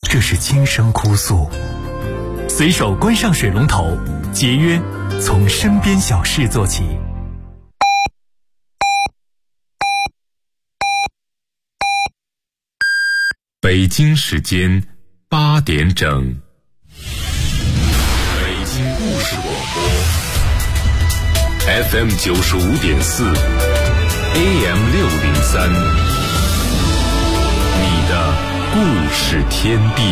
这是今生哭诉。随手关上水龙头，节约从身边小事做起。 北京时间8点整。北京故事广播 FM 95.4 AM 603，你的故事天地。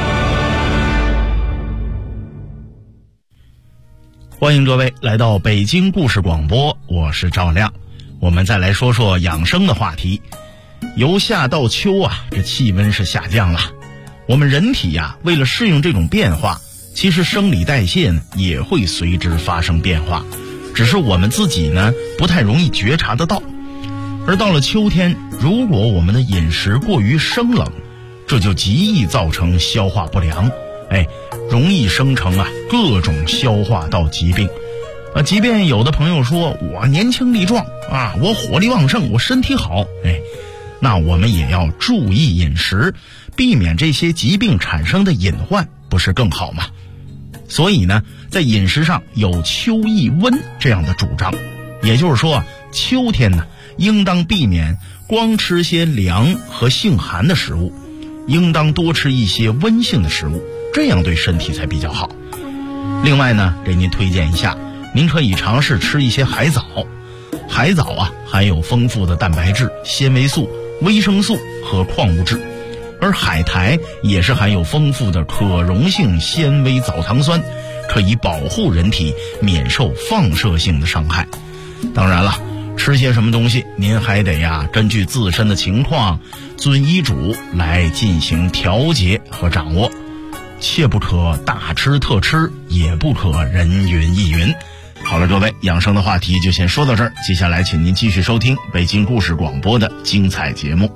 欢迎各位来到北京故事广播，我是赵亮。我们再来说说养生的话题。由夏到秋啊，这气温是下降了。我们人体呀，为了适应这种变化，其实生理代谢呢也会随之发生变化，只是我们自己呢不太容易觉察得到。而到了秋天，如果我们的饮食过于生冷，这就极易造成消化不良，容易生成各种消化道疾病。即便有的朋友说我年轻力壮啊，我火力旺盛，我身体好，那我们也要注意饮食，避免这些疾病产生的隐患，不是更好吗？所以呢，在饮食上有秋易温这样的主张，也就是说秋天呢，应当避免光吃些凉和性寒的食物，应当多吃一些温性的食物，这样对身体才比较好。另外呢，给您推荐一下，您可以尝试吃一些海藻。海藻含有丰富的蛋白质、纤维素、维生素和矿物质，而海苔也是含有丰富的可溶性纤维藻糖酸，可以保护人体免受放射性的伤害。当然了，吃些什么东西您还得根据自身的情况遵医嘱来进行调节和掌握，切不可大吃特吃，也不可人云亦云。好了，各位，养生的话题就先说到这儿，接下来请您继续收听北京故事广播的精彩节目。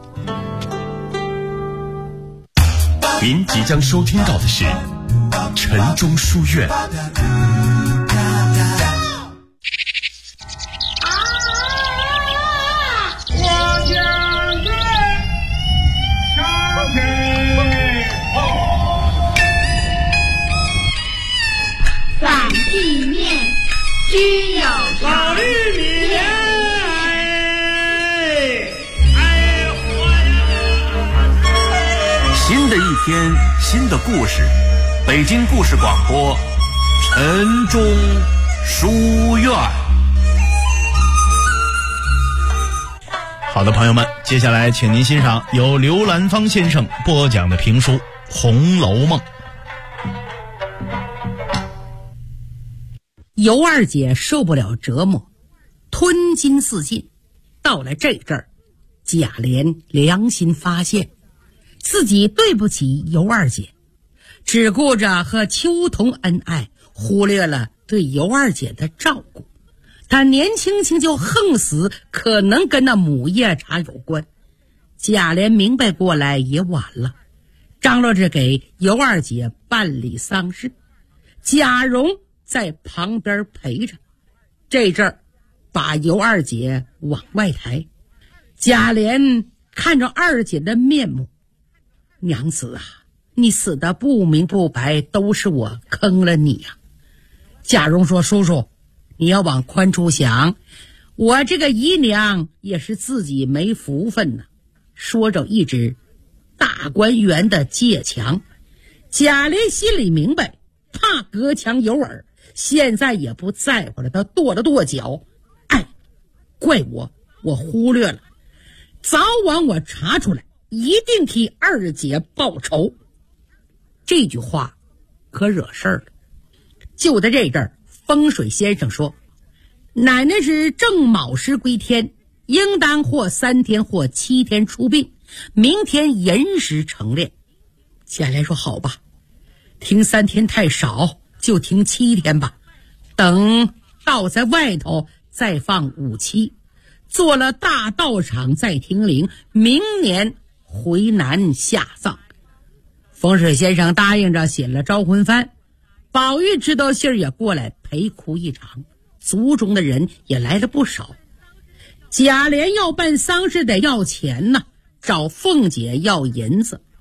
您即将收听到的是晨钟书院。 反地面只有老玉米， 新的一天，新的故事，北京故事广播，晨钟书院。 好的，朋友们，接下来请您欣赏由刘兰芳先生播讲的评书《红楼梦》。 尤二姐受不了折磨，吞金似尽。到了这阵儿，贾琏良心发现，自己对不起尤二姐，只顾着和秋桐恩爱，忽略了对尤二姐的照顾。他年轻轻就横死，可能跟那母夜叉有关。贾琏明白过来也晚了，张罗着给尤二姐办理丧事，贾蓉在旁边陪着。这阵儿把尤二姐往外抬，贾琏看着二姐的面目，娘子啊，你死得不明不白，都是我坑了你啊。贾蓉说，叔叔，你要往宽处想，我这个姨娘也是自己没福分呢。说着一指大观园的界墙，贾琏心里明白，怕隔墙有耳，现在也不在乎了，他跺了跺脚，怪我忽略了，早晚我查出来，一定替二姐报仇。这句话可惹事儿了。就在这阵儿，风水先生说，奶奶是正卯时归天，应当或3天或7天出殡，明天寅时成殓。贾琏说，好吧，停3天太少，就停7天吧，等到在外头再放5期，做了大道场再停灵，明年回南下葬。风水先生答应着，写了招魂幡。宝玉知道信儿也过来陪哭一场，族中的人也来了不少。贾琏要办丧事得要钱呢，找凤姐要银子。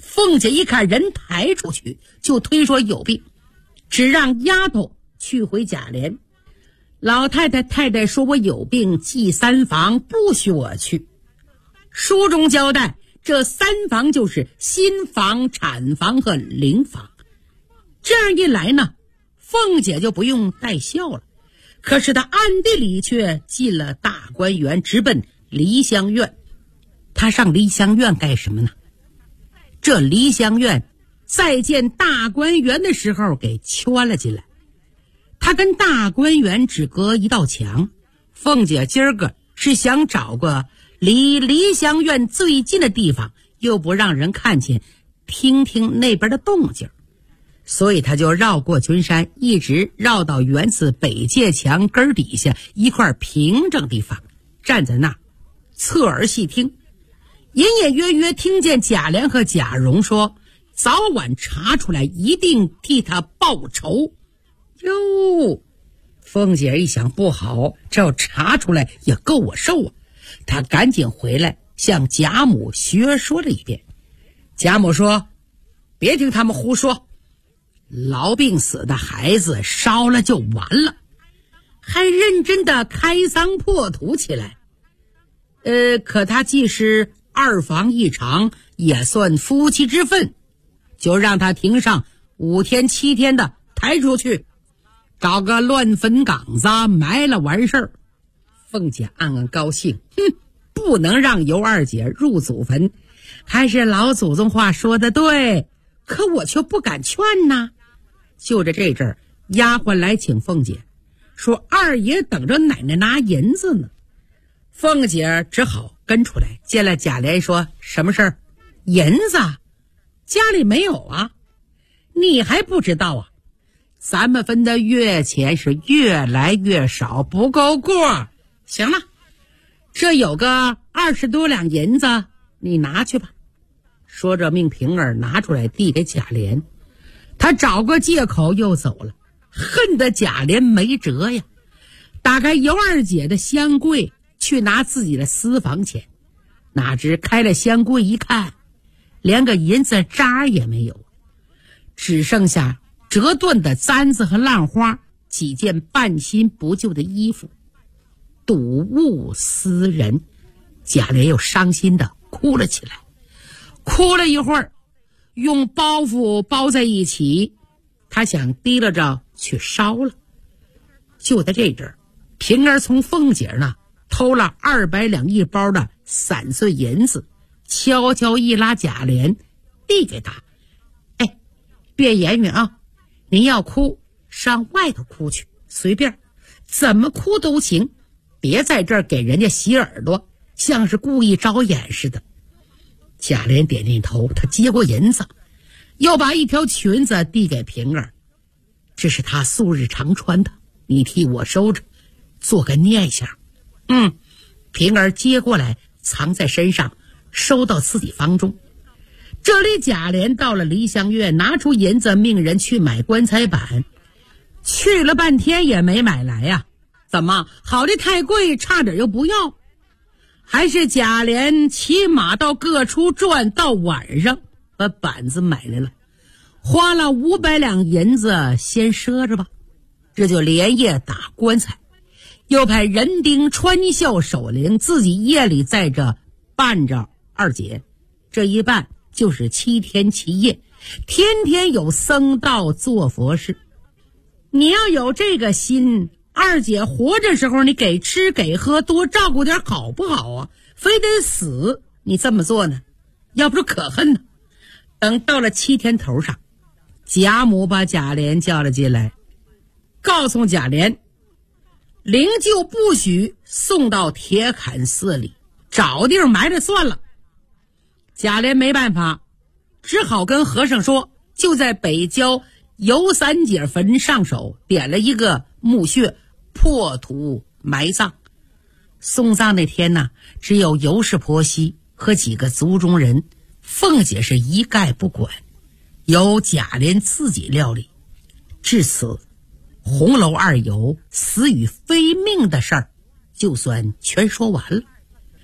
凤姐一看人抬出去，就推说有病，只让丫头去回贾琏。老太太说我有病，祭三房，不许我去。书中交代，这三房就是新房、产房和灵房。这样一来呢，凤姐就不用带孝了。可是她暗地里却进了大观园，直奔梨香院。她上梨香院干什么呢？这梨香院再见大观园的时候给圈了进来。她跟大观园只隔一道墙，凤姐今儿个是想找个离梨香院最近的地方，又不让人看见，听听那边的动静。所以他就绕过群山，一直绕到园子北界墙根底下一块平整地方，站在那儿侧耳细听，隐隐约约听见贾琏和贾蓉说早晚查出来，一定替他报仇。哟，凤姐一想不好，这要查出来也够我受啊！她赶紧回来向贾母学说了一遍。贾母说：别听他们胡说，痨病死的孩子烧了就完了，还认真的开丧破土起来。可他既是二房一场，也算夫妻之分，就让他停上5天7天的抬出去，找个乱坟岗子埋了完事儿。凤姐暗暗高兴，不能让尤二姐入祖坟，还是老祖宗话说的对，可我却不敢劝呐。就着这阵儿，丫鬟来请凤姐，说二爷等着奶奶拿银子呢。凤姐只好跟出来，见了贾琏说：什么事儿？银子家里没有啊？你还不知道啊？咱们分的月钱是越来越少，不够过。行了，这有个20多两银子，你拿去吧。说着命平儿拿出来递给贾琏，他找个借口又走了，恨得贾琏没辙呀。打开尤二姐的箱柜去拿自己的私房钱，哪知开了箱柜一看，连个银子渣也没有，只剩下折断的簪子和烂花，几件半新不旧的衣服。睹物思人，贾琏又伤心的哭了起来，哭了一会儿，用包袱包在一起，他想提了着去烧了。就在这阵儿，平儿从凤姐那偷了200两一包的散碎银子，悄悄一拉贾琏，递给他：别言语啊，您要哭上外头哭去，随便，怎么哭都行，别在这儿给人家洗耳朵，像是故意招眼似的。贾琏点点头，他接过银子，又把一条裙子递给平儿：这是他素日常穿的，你替我收着，做个念想。平儿接过来藏在身上，收到自己房中。这里贾琏到了梨香院，拿出银子命人去买棺材板，去了半天也没买来呀。怎么好的太贵，差点又不要？还是贾琏骑马到各处转，到晚上把板子买来了，花了500两银子，先赊着吧。这就连夜打棺材，又派人丁穿孝守灵，自己夜里在这伴着二姐，这一伴就是7天7夜，天天有僧道做佛事。你要有这个心，二姐活着时候你给吃给喝，多照顾点好不好啊？非得死你这么做呢，要不是可恨呢。等到了7天头上，贾母把贾琏叫了进来，告诉贾琏，灵柩不许送到铁槛寺里，找地儿埋了算了。贾琏没办法，只好跟和尚说，就在北郊尤三姐坟上手，点了一个墓穴，破土埋葬。送葬那天呢，只有尤氏婆媳和几个族中人，凤姐是一概不管，由贾琏自己料理。至此，红楼二尤死与非命的事儿就算全说完了。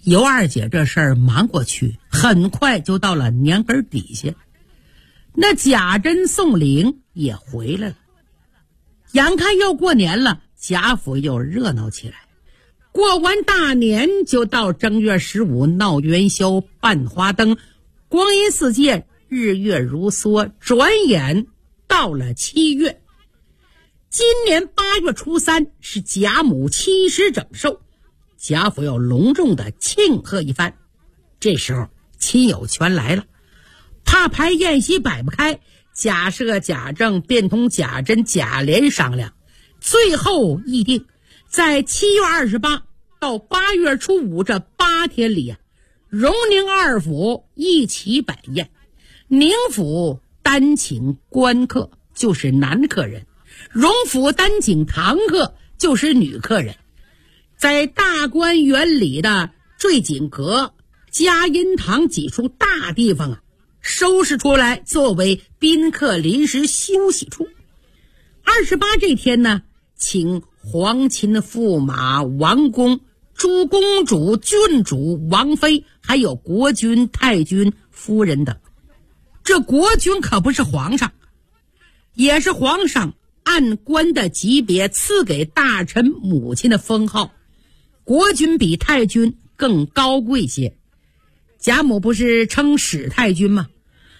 尤二姐这事儿忙过去，很快就到了年根底下。那贾珍宋玲也回来了，眼看要过年了，贾府又热闹起来。过完大年就到正月15闹元宵办花灯，光阴似箭，日月如梭，转眼到了7月。今年8月初3是贾母70整寿，贾府要隆重的庆贺一番。这时候亲友全来了，怕排宴席摆不开，贾赦、贾政便同贾珍、贾琏商量，最后议定在7月28到8月初5这8天里荣宁二府一起摆宴，宁府单请官客，就是男客人，荣府单请堂客，就是女客人。在大观园里的坠锦阁、嘉荫堂几处大地方收拾出来作为宾客临时休息处。28这天呢，请皇亲驸马、王公、诸公主、郡主、王妃，还有国君、太君、夫人等。这国君可不是皇上，也是皇上按官的级别赐给大臣母亲的封号。国君比太君更高贵些，贾母不是称史太君吗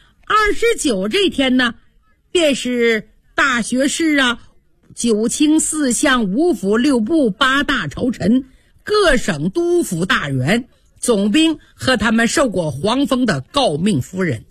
？29这天呢，便是大学士9卿4相5府6部8大朝臣、各省督府大员、总兵和他们受过皇封的诰命夫人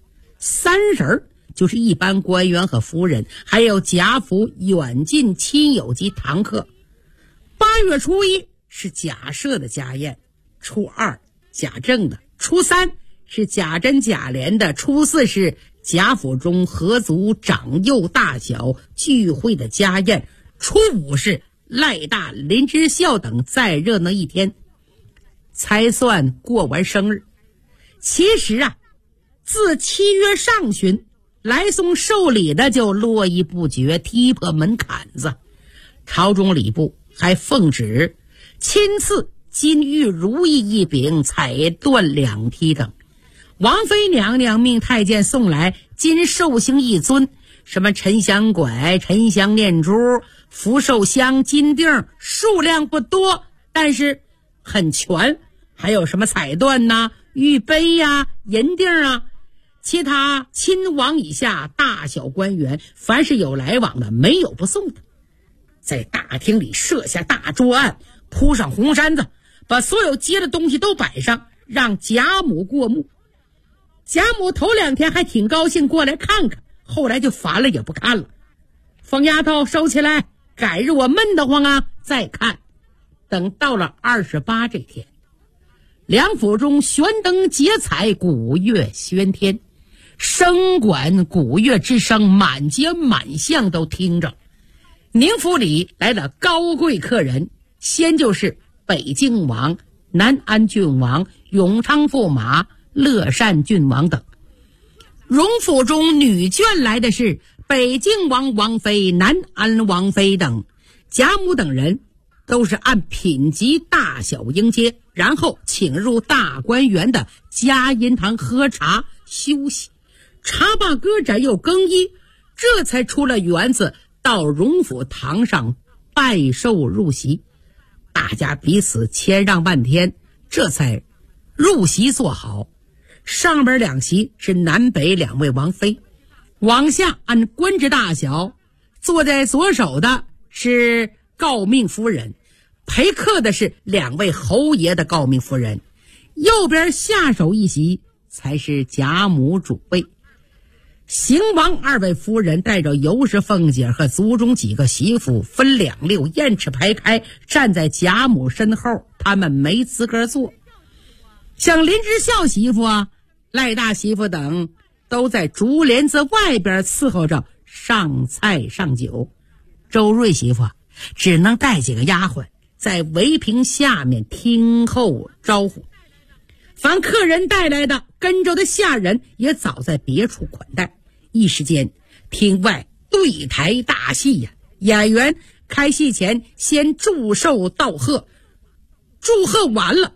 ，30就是一般官员和夫人，还有贾府远近亲友及堂客。8月初1是贾赦的家宴，初2贾政的，初3是贾珍、贾琏的，初4是贾府中合族长幼大小聚会的家宴，初5是赖大、林之孝等再热闹一天，才算过完生日。其实自7月上旬来送寿礼的就络绎不绝，踢破门槛子。朝中礼部还奉旨亲赐金玉如意一柄、彩缎2匹等。王妃娘娘命太监送来金寿星1尊，什么沉香拐、沉香念珠、福寿香、金锭，数量不多，但是很全。还有什么彩缎玉杯银锭其他亲王以下大小官员，凡是有来往的，没有不送的。在大厅里设下大桌案，铺上红衫子，把所有接的东西都摆上，让贾母过目。贾母头2天还挺高兴过来看看，后来就烦了，也不看了。疯丫头收起来，改日我闷得慌再看。等到了28这天，两府中悬灯结彩，鼓乐喧天，声管鼓乐之声满街满巷都听着。宁府里来了高贵客人，先就是北静王、南安郡王、永昌驸马、乐善郡王等。荣府中女眷来的是北静王王妃、南安王妃等。贾母等人都是按品级大小迎接，然后请入大观园的嘉荫堂喝茶休息。茶罢歌盏又更衣，这才出了园子，到荣府堂上拜寿入席。大家彼此谦让半天，这才入席坐好。上边2席是南北2位王妃，往下按官职大小，坐在左手的是诰命夫人，陪客的是2位侯爷的诰命夫人，右边下手1席才是贾母主位。邢王2位夫人带着尤氏凤姐和族中几个媳妇分2溜，燕翅排开，站在贾母身后，他们没资格坐。像林之孝媳妇赖大媳妇等都在竹帘子外边伺候着上菜上酒。周瑞媳妇只能带几个丫鬟在围屏下面听候招呼。凡客人带来的，跟着的下人也早在别处款待。一时间厅外对台大戏演员开戏前先祝寿道贺，祝贺完了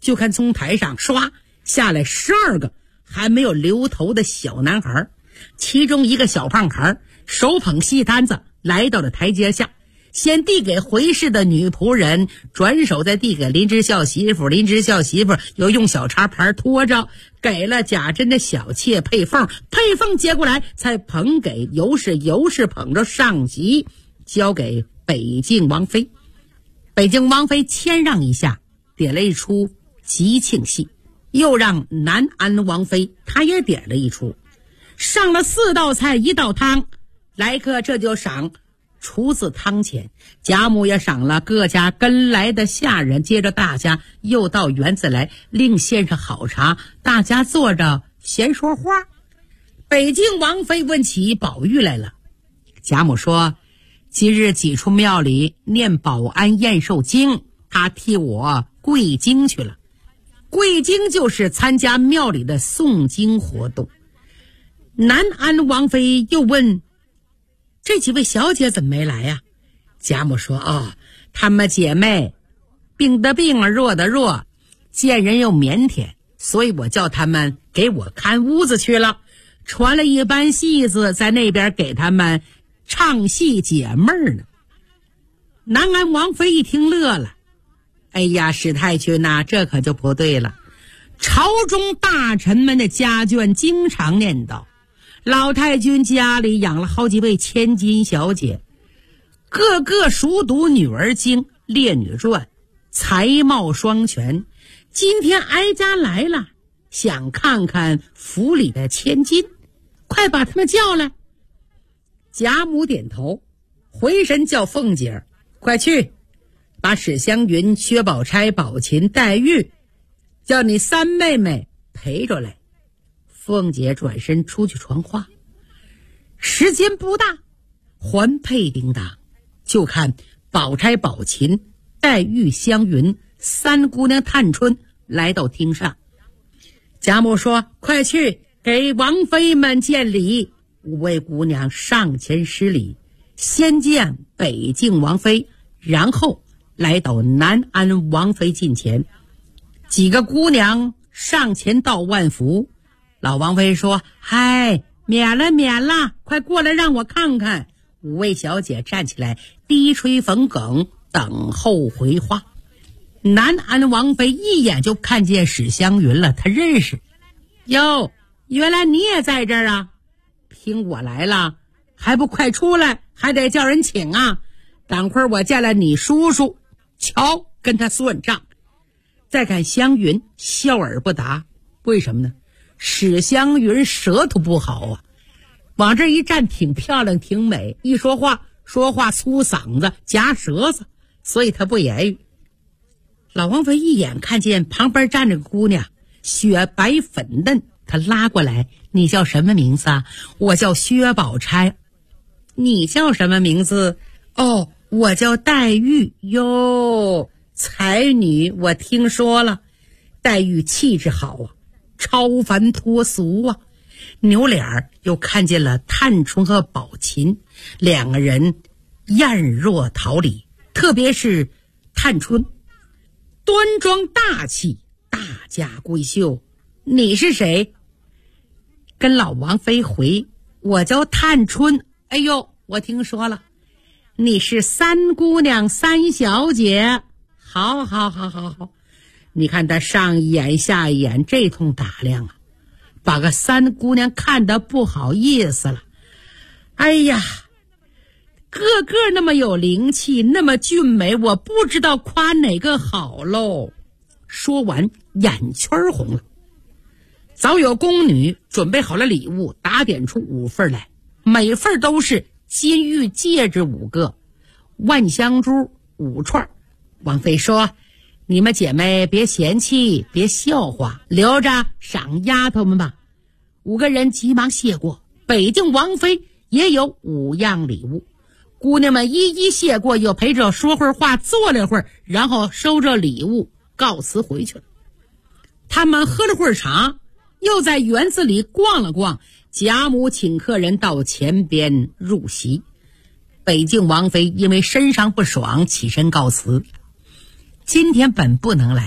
就看从台上唰下来12个还没有留头的小男孩，其中一个小胖孩手捧细摊子来到了台阶下，先递给回事的女仆人，转手再递给林之孝媳妇，林之孝媳妇又用小茶盘拖着给了贾珍的小妾佩凤，佩凤接过来才捧给尤氏，尤氏捧着上席交给北静王妃。北静王妃谦让一下，点了一出吉庆戏，又让南安王妃她也点了一出，上了4道菜1道汤，来客这就赏厨子汤钱，贾母也赏了各家跟来的下人，接着大家又到园子来另献上好茶，大家坐着闲说话。北静王妃问起宝玉来了，贾母说今日挤出庙里念保安验寿经，他替我跪经去了。跪经就是参加庙里的诵经活动。南安王妃又问这几位小姐怎么没来呀？贾母说她们姐妹病的病，弱的弱，见人又腼腆，所以我叫她们给我看屋子去了，传了一班戏子在那边给她们唱戏解闷呢。南安王妃一听乐了，哎呀，史太君呐，这可就不对了。朝中大臣们的家眷经常念叨，老太君家里养了好几位千金小姐，个个熟读女儿经、烈女传，才貌双全。今天哀家来了，想看看府里的千金，快把他们叫来。贾母点头，回身叫凤姐快去把史湘云、薛宝钗、宝琴、黛玉叫你3妹妹陪着来。凤姐转身出去传话，时间不大，环佩叮当，就看宝钗、宝琴、黛玉、湘云3姑娘探春来到厅上。贾母说快去给王妃们见礼。5位姑娘上前施礼，先见北静王妃，然后来到南安王妃近前。几个姑娘上前道万福，老王妃说嗨，免了免了，快过来让我看看。5位小姐站起来低吹粉梗，等候回话。南安王妃一眼就看见史湘云了，她认识。哟，原来你也在这儿啊，听我来了，还不快出来，还得叫人请啊。赶会儿我见了你叔叔，瞧跟他算账。再看湘云笑而不答，为什么呢？史湘云舌头不好啊，往这一站挺漂亮挺美，一说话粗嗓子夹舌子，所以他不言语。老王妃一眼看见旁边站着个姑娘，雪白粉嫩，他拉过来，你叫什么名字啊？我叫薛宝钗。你叫什么名字？我叫黛玉。哟，才女我听说了，黛玉气质好啊，超凡脱俗啊。扭脸又看见了探春和宝琴，2个人艳若桃李，特别是探春端庄大气，大家闺秀。你是谁？跟老王妃回，我叫探春。哎呦，我听说了，你是3姑娘3小姐。好，你看他上一眼下一眼，这通打量啊，把个3姑娘看得不好意思了。哎呀，个个那么有灵气，那么俊美，我不知道夸哪个好喽。说完眼圈红了。早有宫女准备好了礼物，打点出5份来，每份都是金玉戒指5个，万香珠5串。王妃说你们姐妹别嫌弃，别笑话，留着赏丫头们吧。5个人急忙谢过。北静王妃也有5样礼物，姑娘们一一谢过，又陪着说会儿话，坐了会儿，然后收着礼物告辞回去了。他们喝了会儿茶，又在园子里逛了逛，贾母请客人到前边入席。北静王妃因为身上不爽，起身告辞。今天本不能来，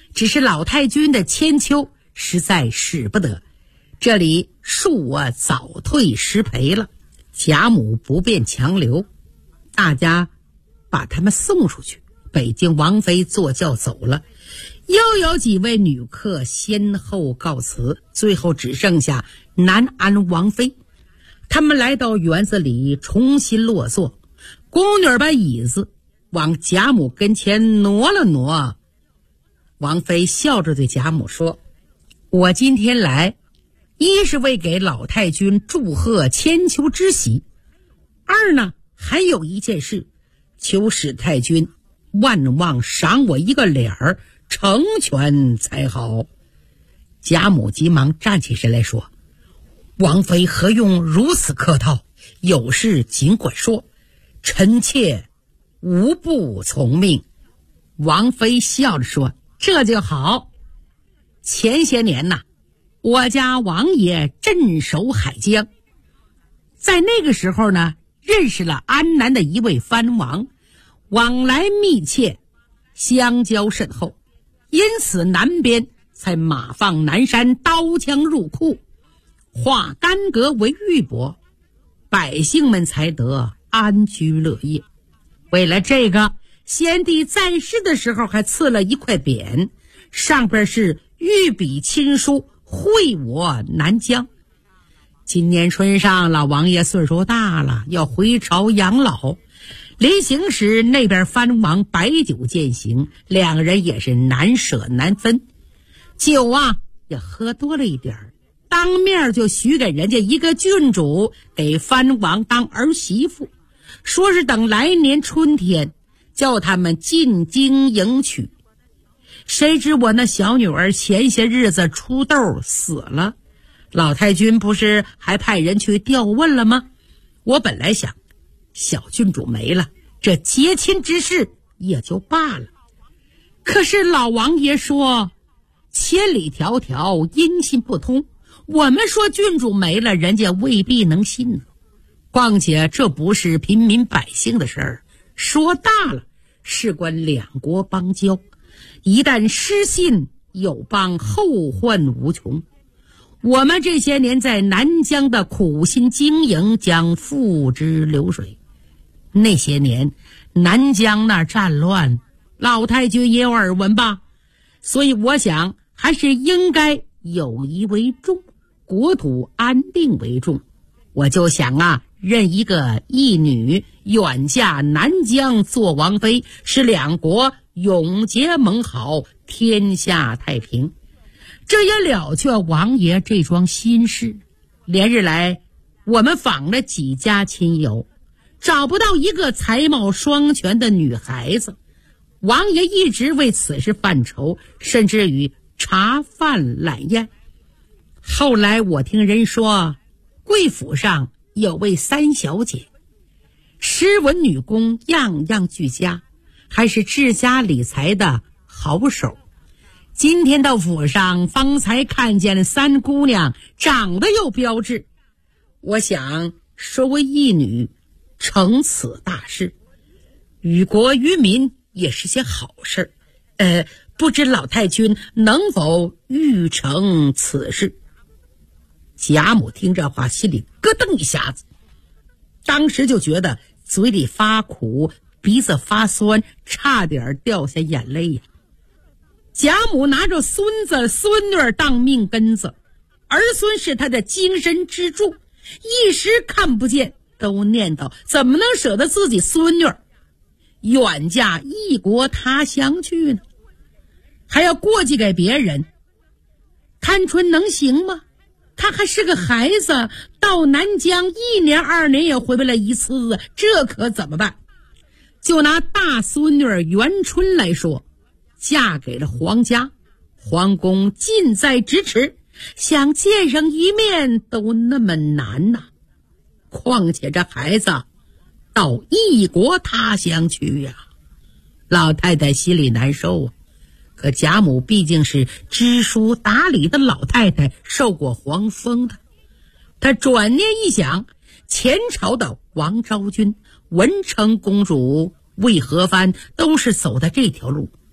只是老太君的千秋实在使不得，这里恕我早退失陪了。贾母不便强留，大家把他们送出去。北京王妃坐轿走了，又有几位女客先后告辞，最后只剩下南安王妃。他们来到园子里重新落座，宫女把椅子往贾母跟前挪了挪。王妃笑着对贾母说：我今天来，一是为给老太君祝贺千秋之喜，二呢还有一件事，求使太君万望赏我一个脸儿，成全才好。贾母急忙站起身来说：王妃何用如此客套，有事尽管说，臣妾无不从命。王妃笑着说：这就好。前些年呐，我家王爷镇守海疆，在那个时候呢，认识了安南的一位藩王，往来密切，相交甚厚，因此南边才马放南山，刀枪入库，化干戈为玉帛，百姓们才得安居乐业。为了这个，先帝在世的时候还赐了一块匾，上边是御笔亲书，会我南疆。今年春上，老王爷岁数大了，要回朝养老，临行时那边藩王摆酒饯行，两个人也是难舍难分。酒啊也喝多了一点儿，当面就许给人家一个郡主，给藩王当儿媳妇，说是等来年春天叫他们进京迎娶。谁知我那小女儿前些日子出痘死了，老太君不是还派人去调问了吗？我本来想，小郡主没了，这结亲之事也就罢了。可是老王爷说千里迢迢音信不通，我们说郡主没了，人家未必能信呢。况且这不是平民百姓的事儿，说大了事关两国邦交，一旦失信，友邦后患无穷。我们这些年在南疆的苦心经营将付之流水。那些年南疆那战乱，老太君也有耳闻吧？所以我想还是应该友谊为重，国土安定为重。我就想啊，认一个义女远嫁南疆做王妃，使两国永结盟好，天下太平。这也了却王爷这桩心事。连日来我们访了几家亲友，找不到一个才貌双全的女孩子，王爷一直为此事犯愁，甚至于茶饭懒宴。后来我听人说，贵府上有位三小姐，诗文女工样样俱佳，还是治家理财的好手。今天到府上，方才看见三姑娘长得又标致，我想说为义女成此大事，于国于民也是些好事。不知老太君能否预成此事？贾母听这话，心里咯噔一下子，当时就觉得嘴里发苦，鼻子发酸，差点掉下眼泪呀。贾母拿着孙子孙女当命根子，儿孙是他的精神支柱，一时看不见，都念叨怎么能舍得自己孙女远嫁异国他乡去呢？还要过继给别人，探春能行吗？她还是个孩子，到南疆1年2年也回不来一次，这可怎么办？就拿大孙女元春来说，嫁给了皇家，皇宫近在咫尺，想见上一面都那么难呐。况且这孩子到异国他乡去呀，老太太心里难受啊。可贾母毕竟是知书达理的老太太，受过皇封的。她转念一想，前朝的王昭君、文成公主、魏和藩都是走的这条路，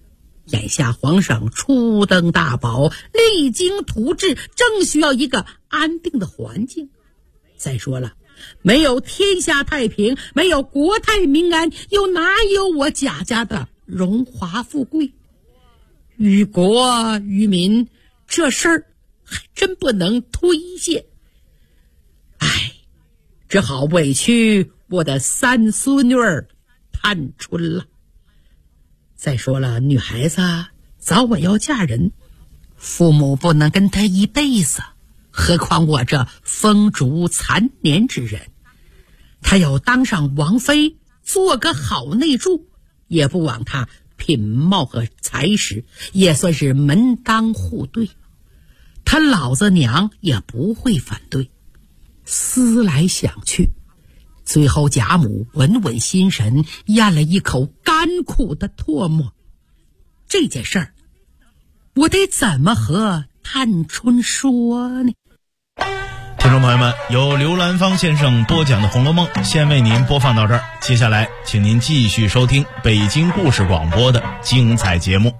眼下皇上初登大宝，励精图治，正需要一个安定的环境。再说了，没有天下太平，没有国泰民安，又哪有我贾家的荣华富贵？于国于民，这事儿还真不能推卸。哎，只好委屈我的三孙女儿探春了。再说了，女孩子早晚要嫁人，父母不能跟她一辈子，何况我这风烛残年之人，她要当上王妃，做个好内助，也不枉她品貌和才识，也算是门当户对，她老子娘也不会反对。思来想去，最后贾母稳稳心神，咽了一口甘苦的唾沫。这件事儿，我得怎么和探春说呢？ 听众朋友们，由刘兰芳先生播讲的《红楼梦》先为您播放到这儿，接下来请您继续收听北京故事广播的精彩节目。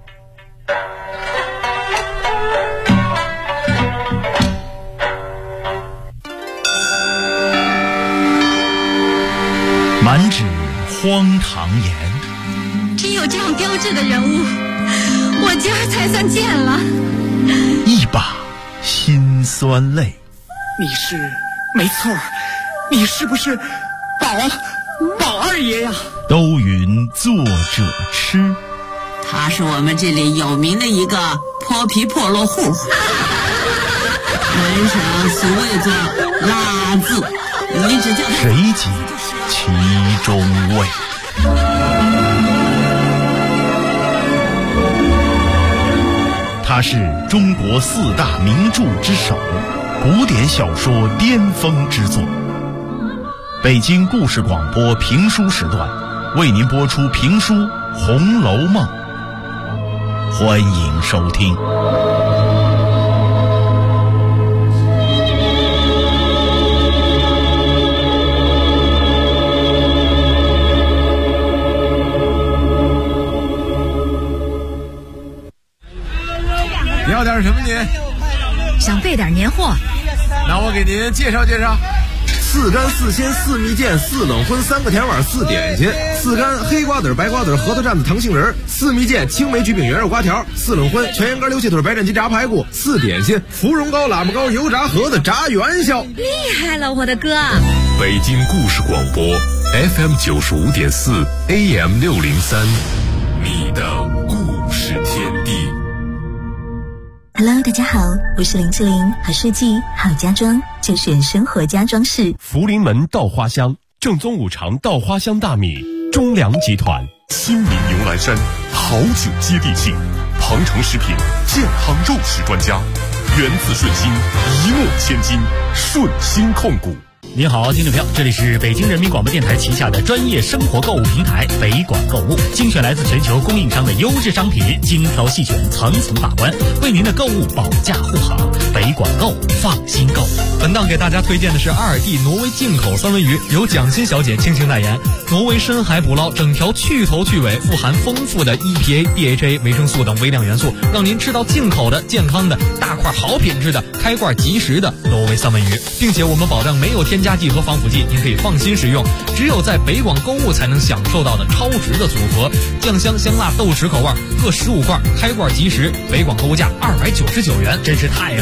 满纸荒唐言， 只有这样标致的人物，我今儿才算见了。 一把辛酸泪。 你是没错，你是不是宝二爷呀？ 都云作者痴， 他是我们这里有名的一个泼皮破落户，门上俗谓作拉字，你只叫他谁解其中味？他是中国4大名著之首，古典小说巅峰之作。北京故事广播评书时段为您播出评书《红楼梦》，欢迎收听。 你要点什么你？ 想备点年货。 那我给您介绍介绍。 4干4鲜4蜜饯4冷荤3个甜碗4点心，4干黑瓜子白瓜子核桃蘸子糖杏仁，4蜜饯青梅橘饼圆肉瓜条，4冷荤全羊肝溜气腿白斩鸡炸排骨，4点心芙蓉糕喇嘛糕油炸盒子炸元宵。 厉害了，我的哥！ 北京故事广播 FM 95.4 AM 603，你的故事天地。 Hello， 大家好，我是林志玲，好设计好家装就选生活家装饰。 福临门稻花香，正宗五常稻花香大米，中粮集团。新民牛栏山，好酒接地气。庞城食品，健康肉食专家。源自顺心，一诺千金，顺心控股。 您好，听众朋友，这里是北京人民广播电台旗下的专业生活购物平台北广购物，精选来自全球供应商的优质商品，精挑细选，层层把关，为您的购物保驾护航。北广购，放心购。 本档给大家推荐的是阿尔蒂挪威进口三文鱼，由蒋欣小姐倾情代言。挪威深海捕捞，整条去头去尾，富含丰富的 EPA、DHA、维生素等微量元素，让您吃到进口的、健康的、大块好品质的、开罐即食的挪威三文鱼，并且我们保证没有添加剂和防腐剂，您可以放心食用。只有在北广购物才能享受到的超值的组合，酱香香辣豆豉口味各15罐，开罐即食，北广购物价299元，真是太